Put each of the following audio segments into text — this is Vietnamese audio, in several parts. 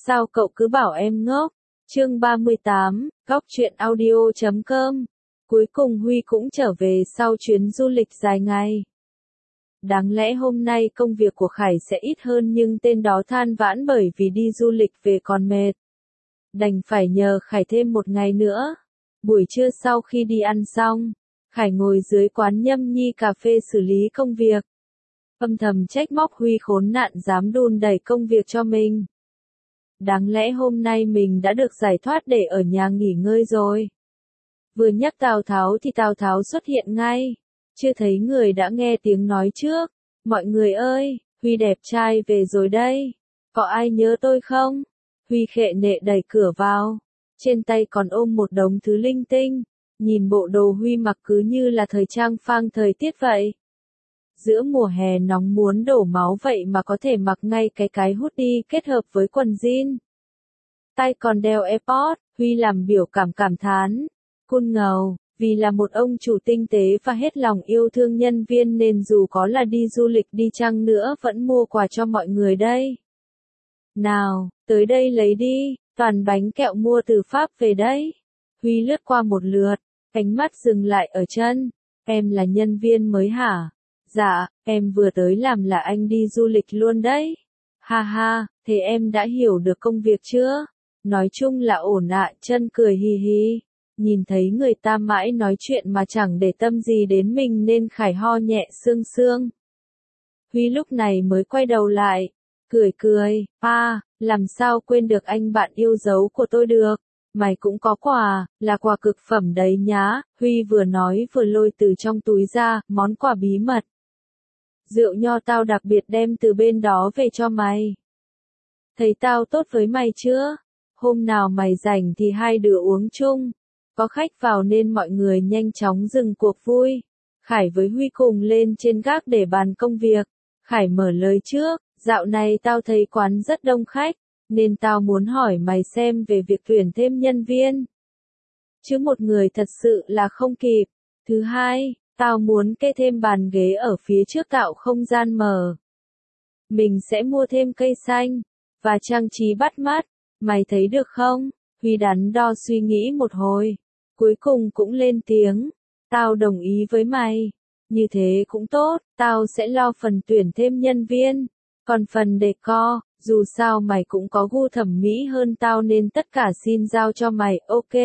Sao cậu cứ bảo em ngốc? Chương 38, Góc truyện audio.com. Cuối cùng Huy cũng trở về sau chuyến du lịch dài ngày. Đáng lẽ hôm nay công việc của Khải sẽ ít hơn nhưng tên đó than vãn bởi vì đi du lịch về còn mệt. Đành phải nhờ Khải thêm một ngày nữa. Buổi trưa sau khi đi ăn xong, Khải ngồi dưới quán nhâm nhi cà phê xử lý công việc. Âm thầm trách móc Huy khốn nạn dám đùn đẩy công việc cho mình. Đáng lẽ hôm nay mình đã được giải thoát để ở nhà nghỉ ngơi rồi. Vừa nhắc Tào Tháo thì Tào Tháo xuất hiện ngay. Chưa thấy người đã nghe tiếng nói trước. Mọi người ơi, Huy đẹp trai về rồi đây. Có ai nhớ tôi không? Huy khệ nệ đẩy cửa vào. Trên tay còn ôm một đống thứ linh tinh. Nhìn bộ đồ Huy mặc cứ như là thời trang phang thời tiết vậy. Giữa mùa hè nóng muốn đổ máu vậy mà có thể mặc ngay cái hoodie kết hợp với quần jean. Tay còn đeo AirPods, Huy làm biểu cảm thán. Cool ngầu, vì là một ông chủ tinh tế và hết lòng yêu thương nhân viên nên dù có là đi du lịch đi chăng nữa vẫn mua quà cho mọi người đây. Nào, tới đây lấy đi, toàn bánh kẹo mua từ Pháp về đấy. Huy lướt qua một lượt, ánh mắt dừng lại ở chân. Em là nhân viên mới hả? Dạ, em vừa tới làm là anh đi du lịch luôn đấy. Ha ha, thế em đã hiểu được công việc chưa? Nói chung là ổn ạ, chân cười hì hì. Nhìn thấy người ta mãi nói chuyện mà chẳng để tâm gì đến mình nên Khải ho nhẹ sương sương. Huy lúc này mới quay đầu lại, cười, làm sao quên được anh bạn yêu dấu của tôi được. Mày cũng có quà, là quà cực phẩm đấy nhá. Huy vừa nói vừa lôi từ trong túi ra, món quà bí mật. Rượu nho tao đặc biệt đem từ bên đó về cho mày. Thấy tao tốt với mày chưa? Hôm nào mày rảnh thì hai đứa uống chung. Có khách vào nên mọi người nhanh chóng dừng cuộc vui. Khải với Huy cùng lên trên gác để bàn công việc. Khải mở lời trước, dạo này tao thấy quán rất đông khách, nên tao muốn hỏi mày xem về việc tuyển thêm nhân viên. Chứ một người thật sự là không kịp. Thứ hai, tao muốn kê thêm bàn ghế ở phía trước tạo không gian mở. Mình sẽ mua thêm cây xanh, và trang trí bắt mắt, mày thấy được không? Huy đắn đo suy nghĩ một hồi, cuối cùng cũng lên tiếng, tao đồng ý với mày. Như thế cũng tốt, tao sẽ lo phần tuyển thêm nhân viên. Còn phần decor, dù sao mày cũng có gu thẩm mỹ hơn tao nên tất cả xin giao cho mày, ok?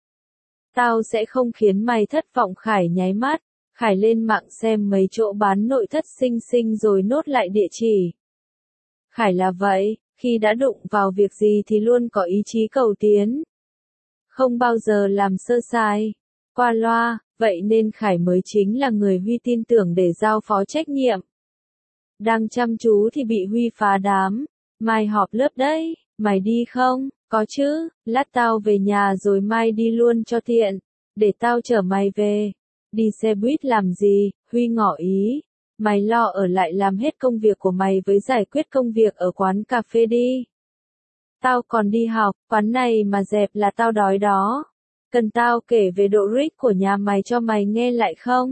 Tao sẽ không khiến mày thất vọng. Khải nháy mắt. Khải lên mạng xem mấy chỗ bán nội thất xinh rồi nốt lại địa chỉ. Khải là vậy, khi đã đụng vào việc gì thì luôn có ý chí cầu tiến. Không bao giờ làm sơ sài, qua loa, vậy nên Khải mới chính là người Huy tin tưởng để giao phó trách nhiệm. Đang chăm chú thì bị Huy phá đám. Mai họp lớp đấy, mày đi không? Có chứ, lát tao về nhà rồi mai đi luôn cho tiện. Để tao chở mày về. Đi xe buýt làm gì? Huy ngỏ ý. Mày lo ở lại làm hết công việc của mày với giải quyết công việc ở quán cà phê đi. Tao còn đi học, quán này mà dẹp là tao đói đó. Cần tao kể về độ rich của nhà mày cho mày nghe lại không?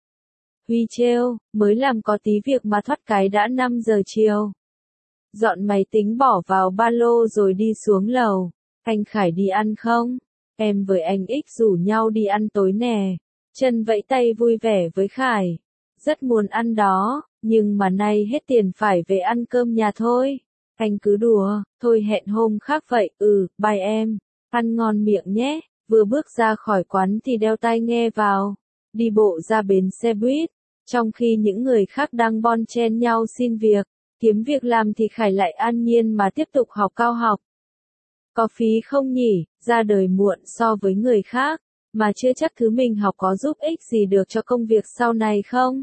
Huy trêu, mới làm có tí việc mà thoát cái đã 5 giờ chiều. Dọn máy tính bỏ vào ba lô rồi đi xuống lầu. Anh Khải đi ăn không? Em với anh X rủ nhau đi ăn tối nè. Trân vẫy tay vui vẻ với Khải. Rất muốn ăn đó, nhưng mà nay hết tiền phải về ăn cơm nhà thôi. Anh cứ đùa, thôi hẹn hôm khác vậy, bye em. Ăn ngon miệng nhé. Vừa bước ra khỏi quán thì đeo tai nghe vào. Đi bộ ra bến xe buýt. Trong khi những người khác đang bon chen nhau xin việc, kiếm việc làm thì Khải lại an nhiên mà tiếp tục học cao học. Có phí không nhỉ, ra đời muộn so với người khác, mà chưa chắc thứ mình học có giúp ích gì được cho công việc sau này không?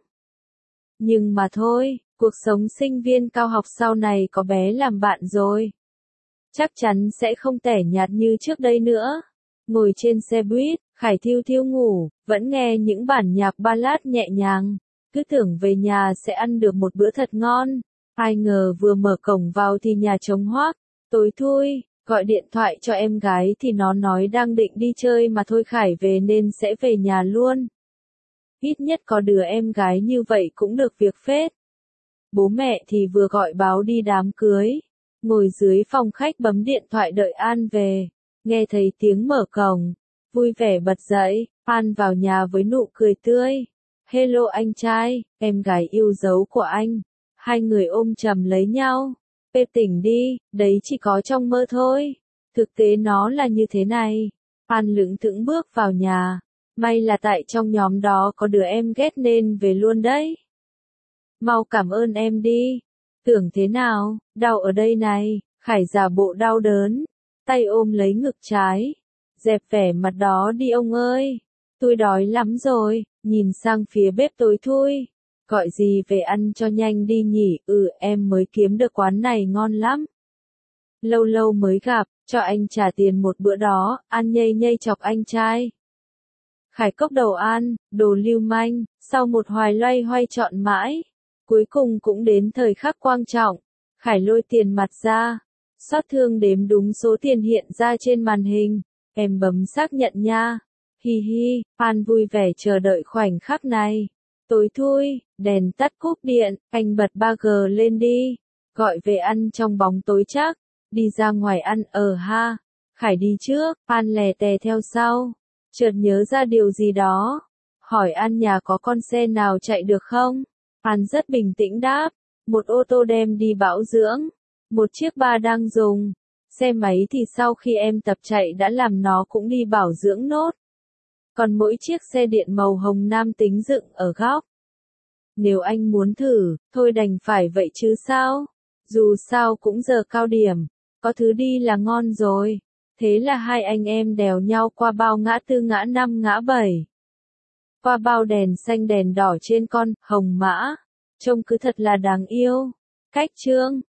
Nhưng mà thôi, cuộc sống sinh viên cao học sau này có bé làm bạn rồi. Chắc chắn sẽ không tẻ nhạt như trước đây nữa. Ngồi trên xe buýt, Khải thiêu ngủ, vẫn nghe những bản nhạc ballad nhẹ nhàng. Cứ tưởng về nhà sẽ ăn được một bữa thật ngon. Ai ngờ vừa mở cổng vào thì nhà trống hoác. Tối thui, gọi điện thoại cho em gái thì nó nói đang định đi chơi mà thôi Khải về nên sẽ về nhà luôn. Ít nhất có đứa em gái như vậy cũng được việc phết. Bố mẹ thì vừa gọi báo đi đám cưới. ngồi dưới phòng khách bấm điện thoại đợi An về. Nghe thấy tiếng mở cổng, vui vẻ bật dậy, An vào nhà với nụ cười tươi. Hello anh trai, em gái yêu dấu của anh. Hai người ôm chầm lấy nhau. Pê tỉnh đi, đấy chỉ có trong mơ thôi. Thực tế nó là như thế này. An lững thững bước vào nhà. May là tại trong nhóm đó có đứa em ghét nên về luôn đấy. Mau cảm ơn em đi. Tưởng thế nào, đau ở đây này. Khải giả bộ đau đớn, tay ôm lấy ngực trái. Dẹp vẻ mặt đó đi ông ơi. Tôi đói lắm rồi, nhìn sang phía bếp tối thui. Gọi gì về ăn cho nhanh đi nhỉ, em mới kiếm được quán này ngon lắm. Lâu lâu mới gặp, cho anh trả tiền một bữa đó, An nhây nhây chọc anh trai. Khải cốc đầu An, đồ lưu manh, sau một hoài loay hoay chọn mãi. Cuối cùng cũng đến thời khắc quan trọng. Khải lôi tiền mặt ra, xót thương đếm đúng số tiền hiện ra trên màn hình. Em bấm xác nhận nha. Hi hi, An vui vẻ chờ đợi khoảnh khắc này. Tối thui, đèn tắt cúp điện, anh bật 3G lên đi. Gọi về ăn trong bóng tối chắc. Đi ra ngoài ăn ha. Khải đi trước, An lè tè theo sau. Chợt nhớ ra điều gì đó. Hỏi An nhà có con xe nào chạy được không? An rất bình tĩnh đáp. Một ô tô đem đi bảo dưỡng. Một chiếc ba đang dùng. Xe máy thì sau khi em tập chạy đã làm nó cũng đi bảo dưỡng nốt. Còn mỗi chiếc xe điện màu hồng nam tính dựng ở góc. Nếu anh muốn thử, thôi đành phải vậy chứ sao? Dù sao cũng giờ cao điểm, có thứ đi là ngon rồi. Thế là hai anh em đèo nhau qua bao ngã tư ngã năm ngã bảy. Qua bao đèn xanh đèn đỏ trên con hồng mã. Trông cứ thật là đáng yêu. Cách chương